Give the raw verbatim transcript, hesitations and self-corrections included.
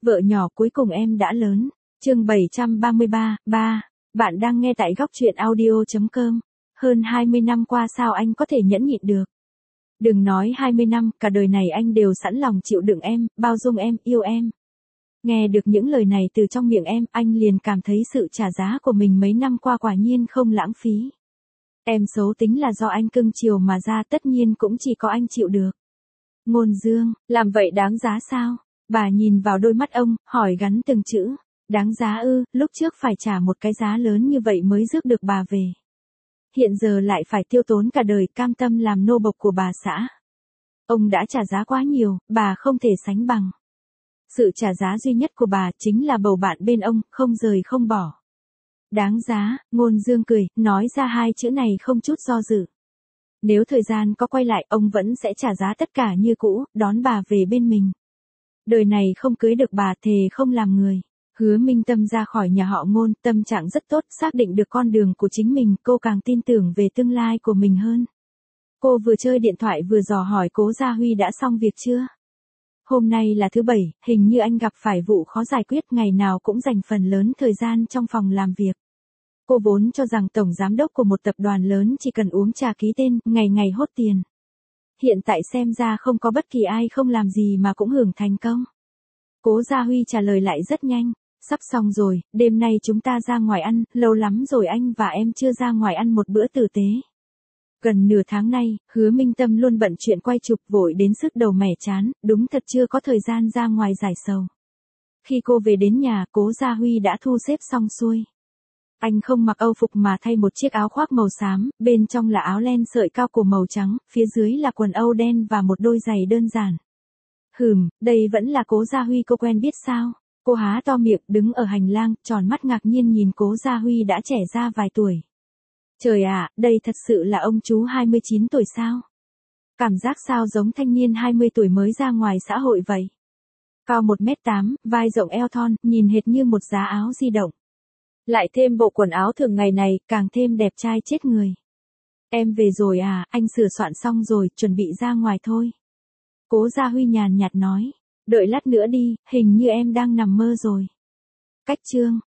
Vợ nhỏ cuối cùng em đã lớn. Chương bảy trăm ba mươi ba, ba. Bạn đang nghe tại góc truyện audio chấm com. Hơn hai mươi năm qua sao anh có thể nhẫn nhịn được? Đừng nói hai mươi năm, cả đời này anh đều sẵn lòng chịu đựng em, bao dung em, yêu em. Nghe được những lời này từ trong miệng em, anh liền cảm thấy sự trả giá của mình mấy năm qua quả nhiên không lãng phí. Em xấu tính là do anh cưng chiều mà ra, tất nhiên cũng chỉ có anh chịu được. Ngôn Dương, làm vậy đáng giá sao? Bà nhìn vào đôi mắt ông, hỏi gắn từng chữ. Đáng giá ư, lúc trước phải trả một cái giá lớn như vậy mới rước được bà về. Hiện giờ lại phải tiêu tốn cả đời, cam tâm làm nô bộc của bà xã. Ông đã trả giá quá nhiều, bà không thể sánh bằng. Sự trả giá duy nhất của bà chính là bầu bạn bên ông, không rời không bỏ. Đáng giá, Ngôn Dương cười, nói ra hai chữ này không chút do dự. Nếu thời gian có quay lại, ông vẫn sẽ trả giá tất cả như cũ, đón bà về bên mình. Đời này không cưới được bà, thề không làm người. Hứa Minh Tâm ra khỏi nhà họ Ngôn, tâm trạng rất tốt, xác định được con đường của chính mình, cô càng tin tưởng về tương lai của mình hơn. Cô vừa chơi điện thoại vừa dò hỏi Cố Gia Huy đã xong việc chưa? Hôm nay là thứ bảy, hình như anh gặp phải vụ khó giải quyết, ngày nào cũng dành phần lớn thời gian trong phòng làm việc. Cô vốn cho rằng tổng giám đốc của một tập đoàn lớn chỉ cần uống trà ký tên, ngày ngày hốt tiền. Hiện tại xem ra không có bất kỳ ai không làm gì mà cũng hưởng thành công. Cố Gia Huy trả lời lại rất nhanh. Sắp xong rồi, đêm nay chúng ta ra ngoài ăn, lâu lắm rồi anh và em chưa ra ngoài ăn một bữa tử tế. Gần nửa tháng nay, Hứa Minh Tâm luôn bận chuyện quay chụp, vội đến sức đầu mẻ chán, đúng thật chưa có thời gian ra ngoài giải sầu. Khi cô về đến nhà, Cố Gia Huy đã thu xếp xong xuôi. Anh không mặc âu phục mà thay một chiếc áo khoác màu xám, bên trong là áo len sợi cao cổ màu trắng, phía dưới là quần âu đen và một đôi giày đơn giản. Hừm, đây vẫn là Cố Gia Huy cô quen biết sao? Cô há to miệng, đứng ở hành lang, tròn mắt ngạc nhiên nhìn Cố Gia Huy đã trẻ ra vài tuổi. Trời ạ, đây thật sự là ông chú hai mươi chín tuổi sao? Cảm giác sao giống thanh niên hai mươi tuổi mới ra ngoài xã hội vậy? Cao một mét tám, vai rộng eo thon, nhìn hệt như một giá áo di động. Lại thêm bộ quần áo thường ngày này, càng thêm đẹp trai chết người. Em về rồi à, anh sửa soạn xong rồi, chuẩn bị ra ngoài thôi. Cố Gia Huy nhàn nhạt nói. Đợi lát nữa đi, hình như em đang nằm mơ rồi. Cách chương.